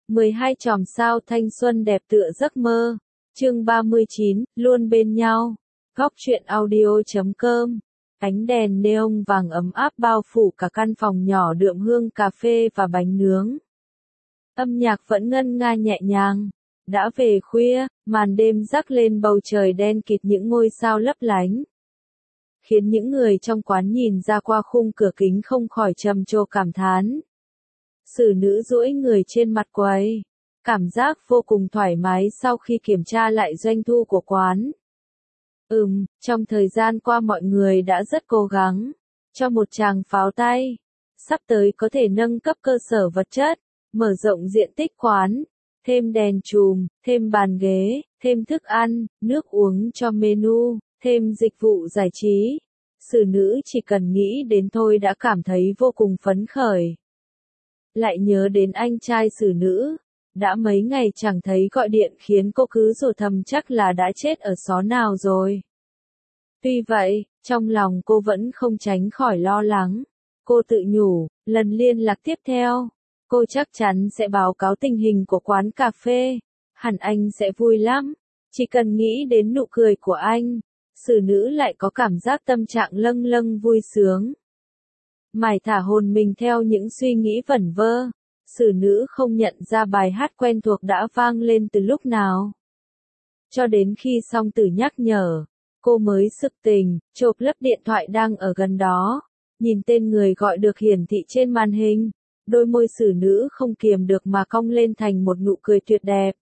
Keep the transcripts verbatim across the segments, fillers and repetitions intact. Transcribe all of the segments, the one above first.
mười hai chòm sao thanh xuân đẹp tựa giấc mơ. Chương ba mươi chín, luôn bên nhau. Góc truyện audio chấm com. Ánh đèn neon vàng ấm áp bao phủ cả căn phòng nhỏ đượm hương cà phê và bánh nướng. Âm nhạc vẫn ngân nga nhẹ nhàng. Đã về khuya, màn đêm rắc lên bầu trời đen kịt những ngôi sao lấp lánh. Khiến những người trong quán nhìn ra qua khung cửa kính không khỏi trầm trồ cảm thán. Xử nữ duỗi người trên mặt quầy. Cảm giác vô cùng thoải mái sau khi kiểm tra lại doanh thu của quán. Ừm, trong thời gian qua mọi người đã rất cố gắng. Cho một tràng pháo tay. Sắp tới có thể nâng cấp cơ sở vật chất, mở rộng diện tích quán, thêm đèn chùm, thêm bàn ghế, thêm thức ăn, nước uống cho menu, thêm dịch vụ giải trí. Xử nữ chỉ cần nghĩ đến thôi đã cảm thấy vô cùng phấn khởi. Lại nhớ đến anh trai xử nữ. Đã mấy ngày chẳng thấy gọi điện khiến cô cứ rủa thầm chắc là đã chết ở xó nào rồi. Tuy vậy, trong lòng cô vẫn không tránh khỏi lo lắng. Cô tự nhủ, lần liên lạc tiếp theo, cô chắc chắn sẽ báo cáo tình hình của quán cà phê. Hẳn anh sẽ vui lắm. Chỉ cần nghĩ đến nụ cười của anh, xử nữ lại có cảm giác tâm trạng lâng lâng vui sướng. Mải thả hồn mình theo những suy nghĩ vẩn vơ. Xử nữ không nhận ra bài hát quen thuộc đã vang lên từ lúc nào. Cho đến khi song tử nhắc nhở, cô mới sực tỉnh, chộp lấp điện thoại đang ở gần đó. Nhìn tên người gọi được hiển thị trên màn hình, đôi môi xử nữ không kiềm được mà cong lên thành một nụ cười tuyệt đẹp.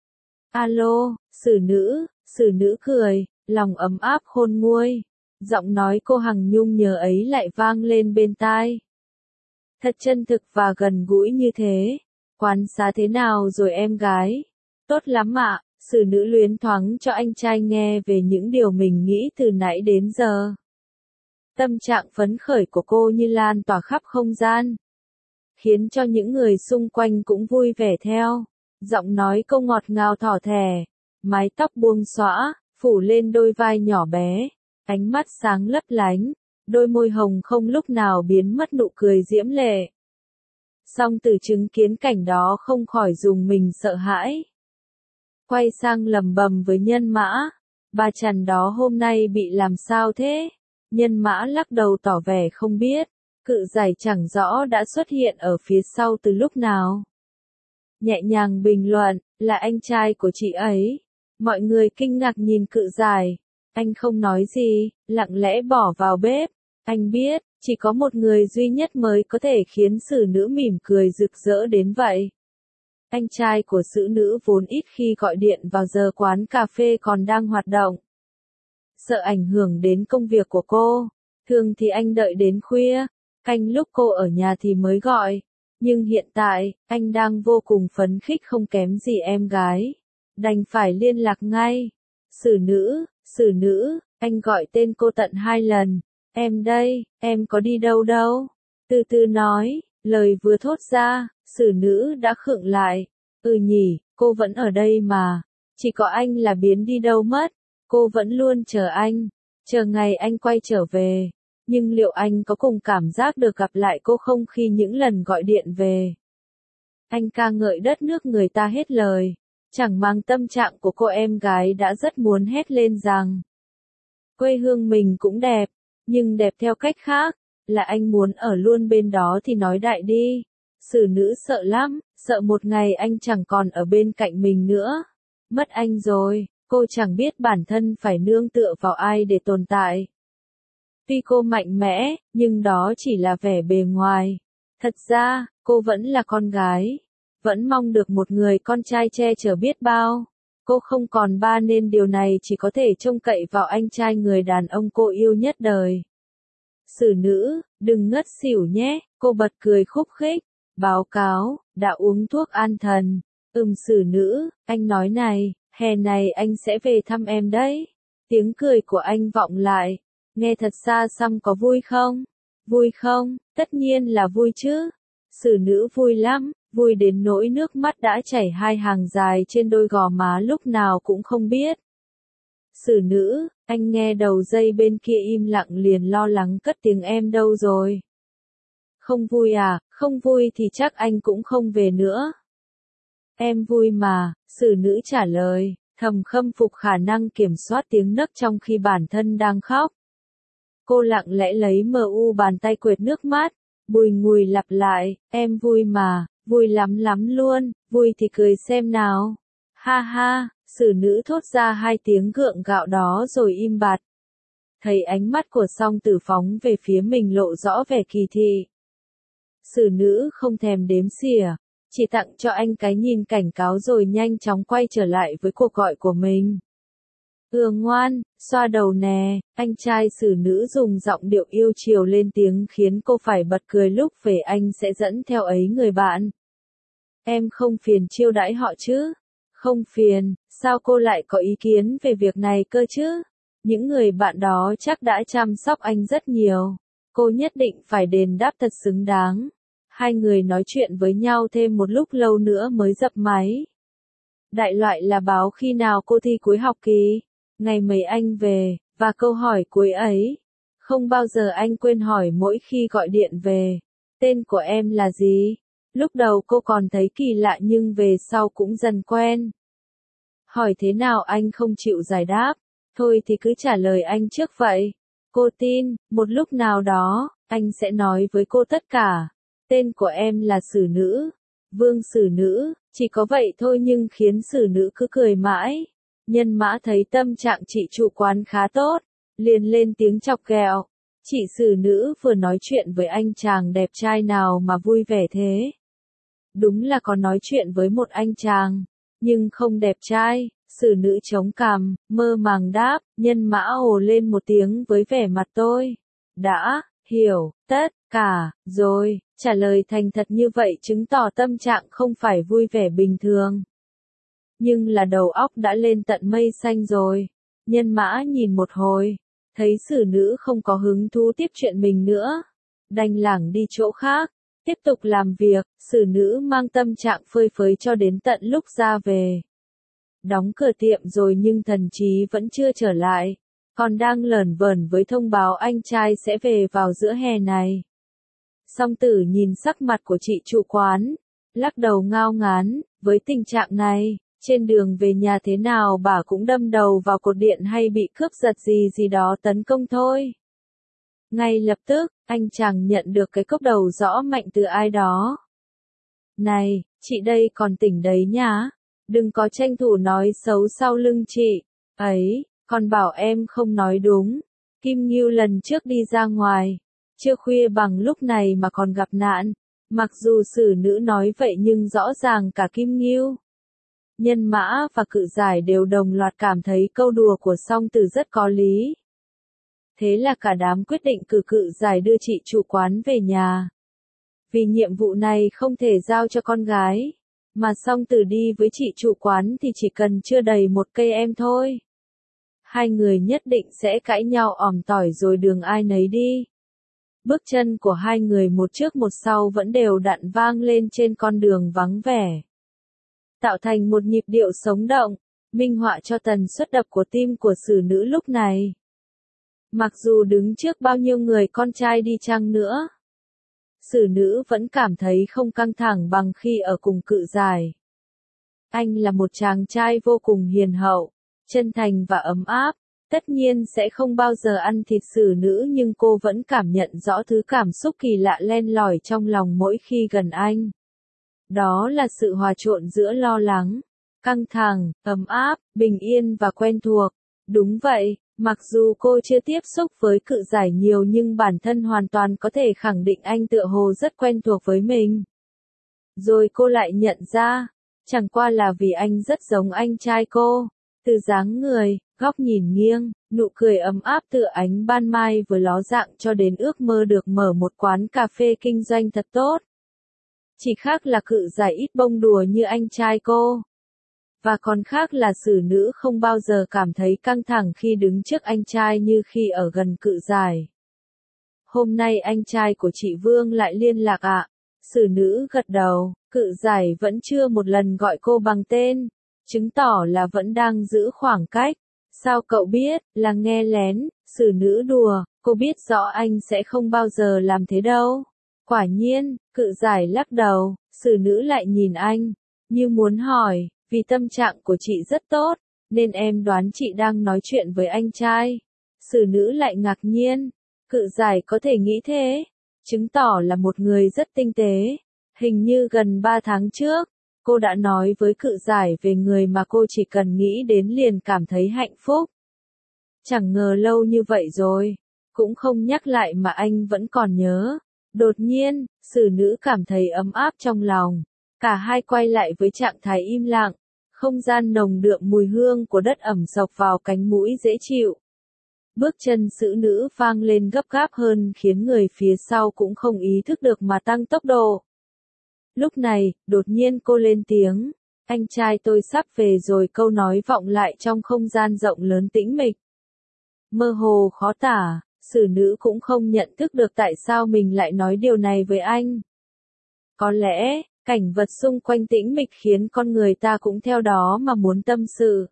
Alo, xử nữ, xử nữ cười, lòng ấm áp khôn nguôi. Giọng nói cô Hằng Nhung nhớ ấy lại vang lên bên tai. Thật chân thực và gần gũi như thế. Quán xá thế nào rồi em gái? Tốt lắm ạ, xử nữ luyến thoáng cho anh trai nghe về những điều mình nghĩ từ nãy đến giờ. Tâm trạng phấn khởi của cô như lan tỏa khắp không gian. Khiến cho những người xung quanh cũng vui vẻ theo. Giọng nói cô ngọt ngào thỏ thẻ. Mái tóc buông xõa, phủ lên đôi vai nhỏ bé. Ánh mắt sáng lấp lánh. Đôi môi hồng không lúc nào biến mất nụ cười diễm lệ. Song Tử chứng kiến cảnh đó không khỏi dùng mình sợ hãi. Quay sang lầm bầm với Nhân Mã. Bà Trần đó hôm nay bị làm sao thế? Nhân Mã lắc đầu tỏ vẻ không biết. Cự giải chẳng rõ đã xuất hiện ở phía sau từ lúc nào. Nhẹ nhàng bình luận, là anh trai của chị ấy. Mọi người kinh ngạc nhìn cự giải. Anh không nói gì, lặng lẽ bỏ vào bếp. Anh biết, chỉ có một người duy nhất mới có thể khiến xử nữ mỉm cười rực rỡ đến vậy. Anh trai của xử nữ vốn ít khi gọi điện vào giờ quán cà phê còn đang hoạt động. Sợ ảnh hưởng đến công việc của cô. Thường thì anh đợi đến khuya, canh lúc cô ở nhà thì mới gọi. Nhưng hiện tại, anh đang vô cùng phấn khích không kém gì em gái. Đành phải liên lạc ngay. Xử nữ, xử nữ, anh gọi tên cô tận hai lần. Em đây, em có đi đâu đâu? Từ từ nói, lời vừa thốt ra, xử nữ đã khựng lại. Ừ nhỉ, cô vẫn ở đây mà. Chỉ có anh là biến đi đâu mất. Cô vẫn luôn chờ anh. Chờ ngày anh quay trở về. Nhưng liệu anh có cùng cảm giác được gặp lại cô không khi những lần gọi điện về? Anh ca ngợi đất nước người ta hết lời. Chẳng mang tâm trạng của cô em gái đã rất muốn hét lên rằng. Quê hương mình cũng đẹp. Nhưng đẹp theo cách khác, là anh muốn ở luôn bên đó thì nói đại đi. Xử nữ sợ lắm, sợ một ngày anh chẳng còn ở bên cạnh mình nữa. Mất anh rồi, cô chẳng biết bản thân phải nương tựa vào ai để tồn tại. Tuy cô mạnh mẽ, nhưng đó chỉ là vẻ bề ngoài. Thật ra, cô vẫn là con gái. Vẫn mong được một người con trai che chở biết bao. Cô không còn ba nên điều này chỉ có thể trông cậy vào anh trai người đàn ông cô yêu nhất đời. Xử nữ, đừng ngất xỉu nhé, cô bật cười khúc khích. Báo cáo, đã uống thuốc an thần. Ừm xử nữ, anh nói này, hè này anh sẽ về thăm em đấy. Tiếng cười của anh vọng lại. Nghe thật xa xăm có vui không? Vui không? Tất nhiên là vui chứ. Xử nữ vui lắm. Vui đến nỗi nước mắt đã chảy hai hàng dài trên đôi gò má lúc nào cũng không biết. Xử nữ, anh nghe đầu dây bên kia im lặng liền lo lắng cất tiếng em đâu rồi? Không vui à, không vui thì chắc anh cũng không về nữa. Em vui mà, xử nữ trả lời, thầm khâm phục khả năng kiểm soát tiếng nấc trong khi bản thân đang khóc. Cô lặng lẽ lấy mờ u bàn tay quệt nước mắt, bùi ngùi lặp lại, em vui mà, vui lắm lắm luôn, vui thì cười xem nào. Ha ha, xử nữ thốt ra hai tiếng gượng gạo đó rồi im bặt. Thấy ánh mắt của song tử phóng về phía mình lộ rõ vẻ kỳ thị. Xử nữ không thèm đếm xỉa, chỉ tặng cho anh cái nhìn cảnh cáo rồi nhanh chóng quay trở lại với cuộc gọi của mình. Ừ ngoan, xoa đầu nè, anh trai xử nữ dùng giọng điệu yêu chiều lên tiếng khiến cô phải bật cười lúc về anh sẽ dẫn theo ấy người bạn. Em không phiền chiêu đãi họ chứ? Không phiền, sao cô lại có ý kiến về việc này cơ chứ? Những người bạn đó chắc đã chăm sóc anh rất nhiều. Cô nhất định phải đền đáp thật xứng đáng. Hai người nói chuyện với nhau thêm một lúc lâu nữa mới dập máy. Đại loại là báo khi nào cô thi cuối học kỳ, ngày mấy anh về, và câu hỏi cuối ấy. Không bao giờ anh quên hỏi mỗi khi gọi điện về. Tên của em là gì? Lúc đầu cô còn thấy kỳ lạ nhưng về sau cũng dần quen. Hỏi thế nào anh không chịu giải đáp. Thôi thì cứ trả lời anh trước vậy. Cô tin, một lúc nào đó, anh sẽ nói với cô tất cả. Tên của em là xử nữ. Vương xử nữ, chỉ có vậy thôi nhưng khiến xử nữ cứ cười mãi. Nhân mã thấy tâm trạng chị chủ quán khá tốt, liền lên tiếng chọc ghẹo. Chị xử nữ vừa nói chuyện với anh chàng đẹp trai nào mà vui vẻ thế. Đúng là có nói chuyện với một anh chàng, nhưng không đẹp trai. Xử nữ chống cằm, mơ màng đáp, nhân mã ồ lên một tiếng với vẻ mặt tôi. Đã, hiểu, tất cả, rồi, trả lời thành thật như vậy chứng tỏ tâm trạng không phải vui vẻ bình thường. Nhưng là đầu óc đã lên tận mây xanh rồi. Nhân mã nhìn một hồi, thấy xử nữ không có hứng thú tiếp chuyện mình nữa. Đành lảng đi chỗ khác, tiếp tục làm việc, xử nữ mang tâm trạng phơi phới cho đến tận lúc ra về. Đóng cửa tiệm rồi nhưng thần trí vẫn chưa trở lại, còn đang lởn vởn với thông báo anh trai sẽ về vào giữa hè này. Song tử nhìn sắc mặt của chị chủ quán, lắc đầu ngao ngán, với tình trạng này, trên đường về nhà thế nào bà cũng đâm đầu vào cột điện hay bị cướp giật gì gì đó tấn công thôi. Ngay lập tức, anh chàng nhận được cái cốc đầu rõ mạnh từ ai đó. Này, chị đây còn tỉnh đấy nhá. Đừng có tranh thủ nói xấu sau lưng chị. Ấy, còn bảo em không nói đúng. Kim Ngưu lần trước đi ra ngoài, chưa khuya bằng lúc này mà còn gặp nạn. Mặc dù xử nữ nói vậy nhưng rõ ràng cả Kim Ngưu, Nhân Mã và Cự Giải đều đồng loạt cảm thấy câu đùa của song tử rất có lý. Thế là cả đám quyết định cử Cự Giải đưa chị chủ quán về nhà. Vì nhiệm vụ này không thể giao cho con gái. Mà song tử đi với chị chủ quán thì chỉ cần chưa đầy một cây em thôi. Hai người nhất định sẽ cãi nhau òm tỏi rồi đường ai nấy đi. Bước chân của hai người một trước một sau vẫn đều đặn vang lên trên con đường vắng vẻ. Tạo thành một nhịp điệu sống động, minh họa cho tần suất đập của tim của xử nữ lúc này. Mặc dù đứng trước bao nhiêu người con trai đi chăng nữa, xử nữ vẫn cảm thấy không căng thẳng bằng khi ở cùng Cự Giải. Anh là một chàng trai vô cùng hiền hậu, chân thành và ấm áp, tất nhiên sẽ không bao giờ ăn thịt xử nữ nhưng cô vẫn cảm nhận rõ thứ cảm xúc kỳ lạ len lỏi trong lòng mỗi khi gần anh. Đó là sự hòa trộn giữa lo lắng, căng thẳng, ấm áp, bình yên và quen thuộc. Đúng vậy. Mặc dù cô chưa tiếp xúc với Cự Giải nhiều nhưng bản thân hoàn toàn có thể khẳng định anh tựa hồ rất quen thuộc với mình. Rồi cô lại nhận ra, chẳng qua là vì anh rất giống anh trai cô. Từ dáng người, góc nhìn nghiêng, nụ cười ấm áp từ ánh ban mai vừa ló dạng cho đến ước mơ được mở một quán cà phê kinh doanh thật tốt. Chỉ khác là Cự Giải ít bông đùa như anh trai cô. Và còn khác là xử nữ không bao giờ cảm thấy căng thẳng khi đứng trước anh trai như khi ở gần Cự Giải. Hôm nay anh trai của chị Vương lại liên lạc ạ. À? Xử nữ gật đầu, Cự Giải vẫn chưa một lần gọi cô bằng tên, chứng tỏ là vẫn đang giữ khoảng cách. Sao cậu biết, là nghe lén, xử nữ đùa, cô biết rõ anh sẽ không bao giờ làm thế đâu. Quả nhiên, Cự Giải lắc đầu, xử nữ lại nhìn anh. như muốn hỏi, vì tâm trạng của chị rất tốt, nên em đoán chị đang nói chuyện với anh trai. Xử nữ lại ngạc nhiên, Cự Giải có thể nghĩ thế, chứng tỏ là một người rất tinh tế. Hình như gần ba tháng trước, cô đã nói với Cự Giải về người mà cô chỉ cần nghĩ đến liền cảm thấy hạnh phúc. Chẳng ngờ lâu như vậy rồi, cũng không nhắc lại mà anh vẫn còn nhớ. Đột nhiên, xử nữ cảm thấy ấm áp trong lòng. Cả hai quay lại với trạng thái im lặng, không gian nồng đượm mùi hương của đất ẩm xộc vào cánh mũi dễ chịu. Bước chân xử nữ vang lên gấp gáp hơn khiến người phía sau cũng không ý thức được mà tăng tốc độ. Lúc này, đột nhiên cô lên tiếng, anh trai tôi sắp về rồi, câu nói vọng lại trong không gian rộng lớn tĩnh mịch. Mơ hồ khó tả, xử nữ cũng không nhận thức được tại sao mình lại nói điều này với anh. Có lẽ, cảnh vật xung quanh tĩnh mịch khiến con người ta cũng theo đó mà muốn tâm sự.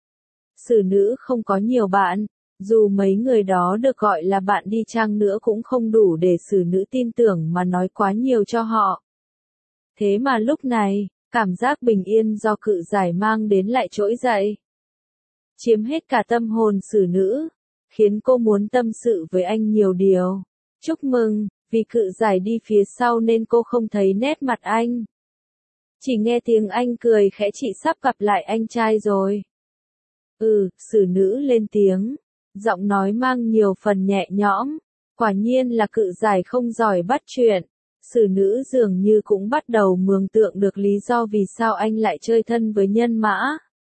Xử nữ không có nhiều bạn, dù mấy người đó được gọi là bạn đi chăng nữa cũng không đủ để xử nữ tin tưởng mà nói quá nhiều cho họ. Thế mà lúc này, cảm giác bình yên do Cự Giải mang đến lại trỗi dậy. Chiếm hết cả tâm hồn xử nữ, khiến cô muốn tâm sự với anh nhiều điều. Chúc mừng, vì Cự Giải đi phía sau nên cô không thấy nét mặt anh. Chỉ nghe tiếng anh cười khẽ, chị sắp gặp lại anh trai rồi. Ừ, xử nữ lên tiếng, giọng nói mang nhiều phần nhẹ nhõm. Quả nhiên là Cự Giải không giỏi bắt chuyện. Xử nữ dường như cũng bắt đầu mường tượng được lý do vì sao anh lại chơi thân với Nhân Mã.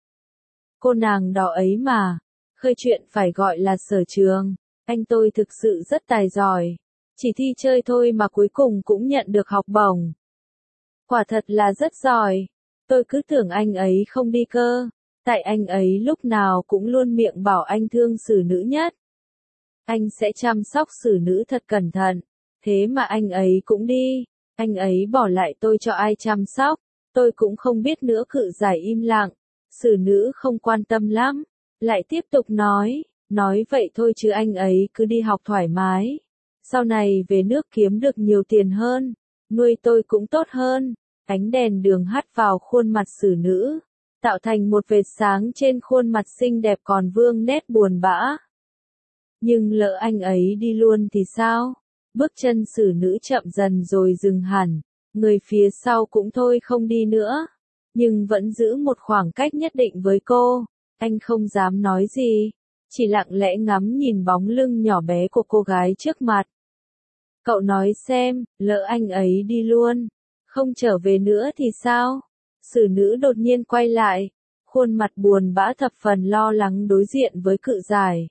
Cô nàng đó ấy mà, khơi chuyện phải gọi là Sở Trường. Anh tôi thực sự rất tài giỏi. Chỉ thi chơi thôi mà cuối cùng cũng nhận được học bổng. Quả thật là rất giỏi. Tôi cứ tưởng anh ấy không đi cơ. Tại anh ấy lúc nào cũng luôn miệng bảo anh thương xử nữ nhất. Anh sẽ chăm sóc xử nữ thật cẩn thận. Thế mà anh ấy cũng đi. Anh ấy bỏ lại tôi cho ai chăm sóc. Tôi cũng không biết nữa. Cự Giải im lặng. Xử nữ không quan tâm lắm. Lại tiếp tục nói. Nói vậy thôi chứ anh ấy cứ đi học thoải mái. Sau này về nước kiếm được nhiều tiền hơn. Nuôi tôi cũng tốt hơn. Ánh đèn đường hắt vào khuôn mặt xử nữ, tạo thành một vệt sáng trên khuôn mặt xinh đẹp còn vương nét buồn bã. Nhưng lỡ anh ấy đi luôn thì sao? Bước chân xử nữ chậm dần rồi dừng hẳn, người phía sau cũng thôi không đi nữa, nhưng vẫn giữ một khoảng cách nhất định với cô. Anh không dám nói gì, chỉ lặng lẽ ngắm nhìn bóng lưng nhỏ bé của cô gái trước mặt. Cậu nói xem, lỡ anh ấy đi luôn, không trở về nữa thì sao? Xử nữ đột nhiên quay lại, khuôn mặt buồn bã thập phần lo lắng đối diện với Cự Giải.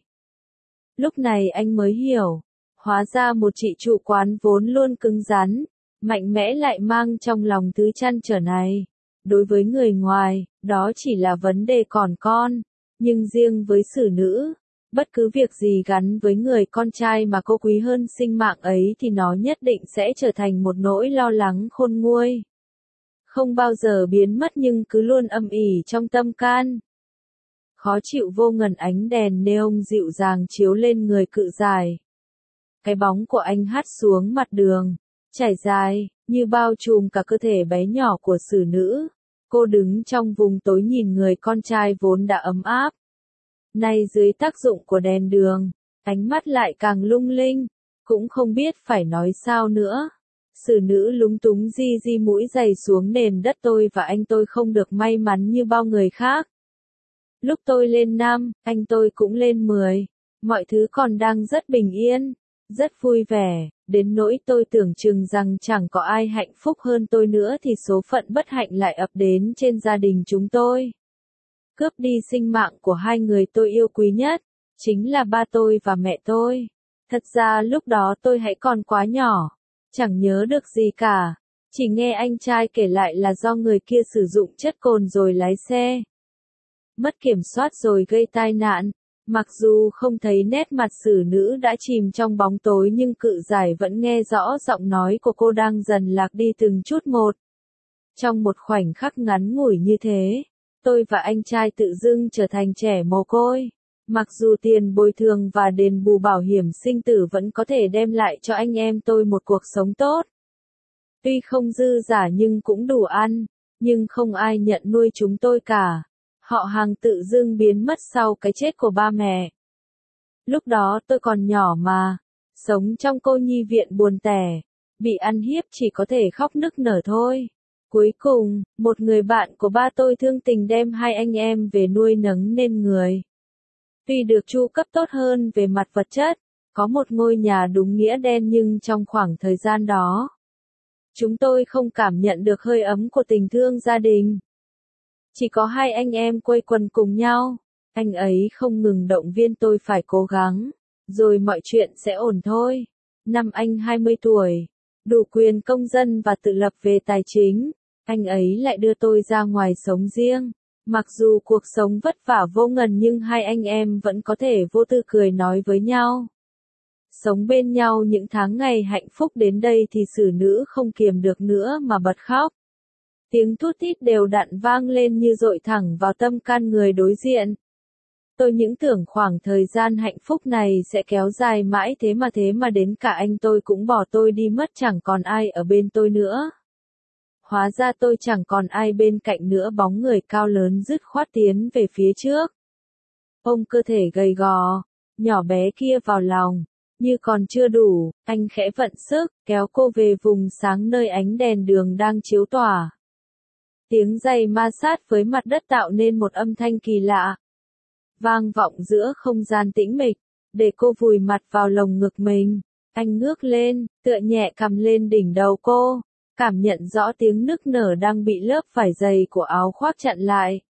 Lúc này anh mới hiểu, hóa ra một chị chủ quán vốn luôn cứng rắn, mạnh mẽ lại mang trong lòng thứ trăn trở này. Đối với người ngoài, đó chỉ là vấn đề còn con, nhưng riêng với xử nữ, bất cứ việc gì gắn với người con trai mà cô quý hơn sinh mạng ấy thì nó nhất định sẽ trở thành một nỗi lo lắng khôn nguôi. Không bao giờ biến mất nhưng cứ luôn âm ỉ trong tâm can. Khó chịu vô ngần, ánh đèn neon dịu dàng chiếu lên người Cự Giải. Cái bóng của anh hắt xuống mặt đường, trải dài, như bao trùm cả cơ thể bé nhỏ của xử nữ. Cô đứng trong vùng tối nhìn người con trai vốn đã ấm áp. Nay dưới tác dụng của đèn đường, ánh mắt lại càng lung linh, cũng không biết phải nói sao nữa. Xử nữ lúng túng di di mũi giày xuống nền đất. Tôi và anh tôi không được may mắn như bao người khác. Lúc tôi lên năm, anh tôi cũng lên mười. Mọi thứ còn đang rất bình yên, rất vui vẻ, đến nỗi tôi tưởng chừng rằng chẳng có ai hạnh phúc hơn tôi nữa thì số phận bất hạnh lại ập đến trên gia đình chúng tôi. Cướp đi sinh mạng của hai người tôi yêu quý nhất, chính là ba tôi và mẹ tôi. Thật ra lúc đó tôi hãy còn quá nhỏ, chẳng nhớ được gì cả, chỉ nghe anh trai kể lại là do người kia sử dụng chất cồn rồi lái xe mất kiểm soát rồi gây tai nạn. Mặc dù không thấy nét mặt xử nữ đã chìm trong bóng tối nhưng Cự Giải vẫn nghe rõ giọng nói của cô đang dần lạc đi từng chút một. Trong một khoảnh khắc ngắn ngủi như thế, tôi và anh trai tự dưng trở thành trẻ mồ côi. Mặc dù tiền bồi thường và đền bù bảo hiểm sinh tử vẫn có thể đem lại cho anh em tôi một cuộc sống tốt. Tuy không dư giả nhưng cũng đủ ăn, nhưng không ai nhận nuôi chúng tôi cả. Họ hàng tự dưng biến mất sau cái chết của ba mẹ. Lúc đó tôi còn nhỏ mà, sống trong cô nhi viện buồn tẻ, bị ăn hiếp chỉ có thể khóc nức nở thôi. Cuối cùng, một người bạn của ba tôi thương tình đem hai anh em về nuôi nấng nên người. Tuy được chu cấp tốt hơn về mặt vật chất, có một ngôi nhà đúng nghĩa đen nhưng trong khoảng thời gian đó, chúng tôi không cảm nhận được hơi ấm của tình thương gia đình. Chỉ có hai anh em quây quần cùng nhau, anh ấy không ngừng động viên tôi phải cố gắng, rồi mọi chuyện sẽ ổn thôi. Năm anh hai mươi tuổi, đủ quyền công dân và tự lập về tài chính, anh ấy lại đưa tôi ra ngoài sống riêng. Mặc dù cuộc sống vất vả vô ngần nhưng hai anh em vẫn có thể vô tư cười nói với nhau. Sống bên nhau những tháng ngày hạnh phúc đến đây thì xử nữ không kiềm được nữa mà bật khóc. Tiếng thút thít đều đặn vang lên như dội thẳng vào tâm can người đối diện. Tôi những tưởng khoảng thời gian hạnh phúc này sẽ kéo dài mãi thế mà thế mà đến cả anh tôi cũng bỏ tôi đi mất, chẳng còn ai ở bên tôi nữa. Hóa ra tôi chẳng còn ai bên cạnh nữa, bóng người cao lớn dứt khoát tiến về phía trước. Ôm cơ thể gầy gò, nhỏ bé kia vào lòng, như còn chưa đủ, anh khẽ vận sức, kéo cô về vùng sáng nơi ánh đèn đường đang chiếu tỏa. Tiếng giày ma sát với mặt đất tạo nên một âm thanh kỳ lạ, vang vọng giữa không gian tĩnh mịch, để cô vùi mặt vào lồng ngực mình. Anh ngước lên, tựa nhẹ cằm lên đỉnh đầu cô, cảm nhận rõ tiếng nức nở đang bị lớp vải dày của áo khoác chặn lại.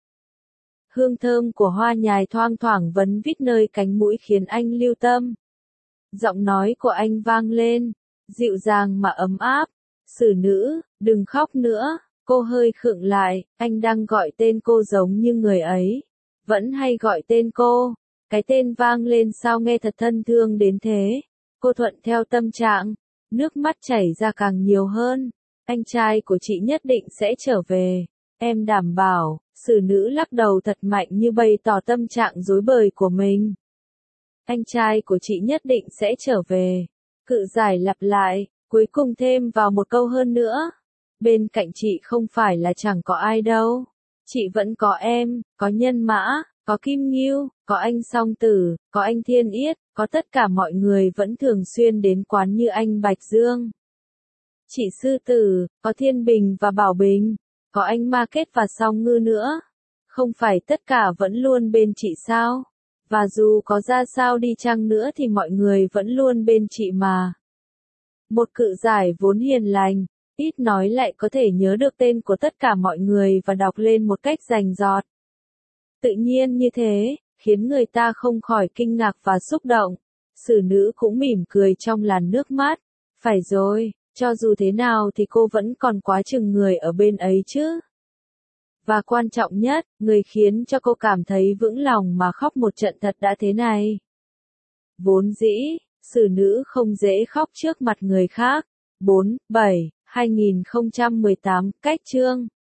Hương thơm của hoa nhài thoang thoảng vấn vít nơi cánh mũi khiến anh lưu tâm. Giọng nói của anh vang lên, dịu dàng mà ấm áp. Xử nữ, đừng khóc nữa. Cô hơi khựng lại, anh đang gọi tên cô giống như người ấy. Vẫn hay gọi tên cô. Cái tên vang lên sao nghe thật thân thương đến thế. Cô thuận theo tâm trạng, nước mắt chảy ra càng nhiều hơn. Anh trai của chị nhất định sẽ trở về. Em đảm bảo. Xử nữ lắc đầu thật mạnh như bày tỏ tâm trạng rối bời của mình. Anh trai của chị nhất định sẽ trở về. Cự giải lặp lại, cuối cùng thêm vào một câu hơn nữa. Bên cạnh chị không phải là chẳng có ai đâu. Chị vẫn có em, có Nhân Mã, có Kim Ngưu, có anh Song Tử, có anh Thiên Yết, có tất cả mọi người vẫn thường xuyên đến quán như anh Bạch Dương. Chị Sư Tử, có Thiên Bình và Bảo Bình, có anh Ma Kết và Song Ngư nữa. Không phải tất cả vẫn luôn bên chị sao? Và dù có ra sao đi chăng nữa thì mọi người vẫn luôn bên chị mà. Một cự giải vốn hiền lành, ít nói lại có thể nhớ được tên của tất cả mọi người và đọc lên một cách rành rọt. Tự nhiên như thế, khiến người ta không khỏi kinh ngạc và xúc động. Xử nữ cũng mỉm cười trong làn nước mắt. Phải rồi, cho dù thế nào thì cô vẫn còn quá chừng người ở bên ấy chứ. Và quan trọng nhất, người khiến cho cô cảm thấy vững lòng mà khóc một trận thật đã thế này. Vốn dĩ, xử nữ không dễ khóc trước mặt người khác. bốn, bảy, hai nghìn không trăm mười tám, cách chương.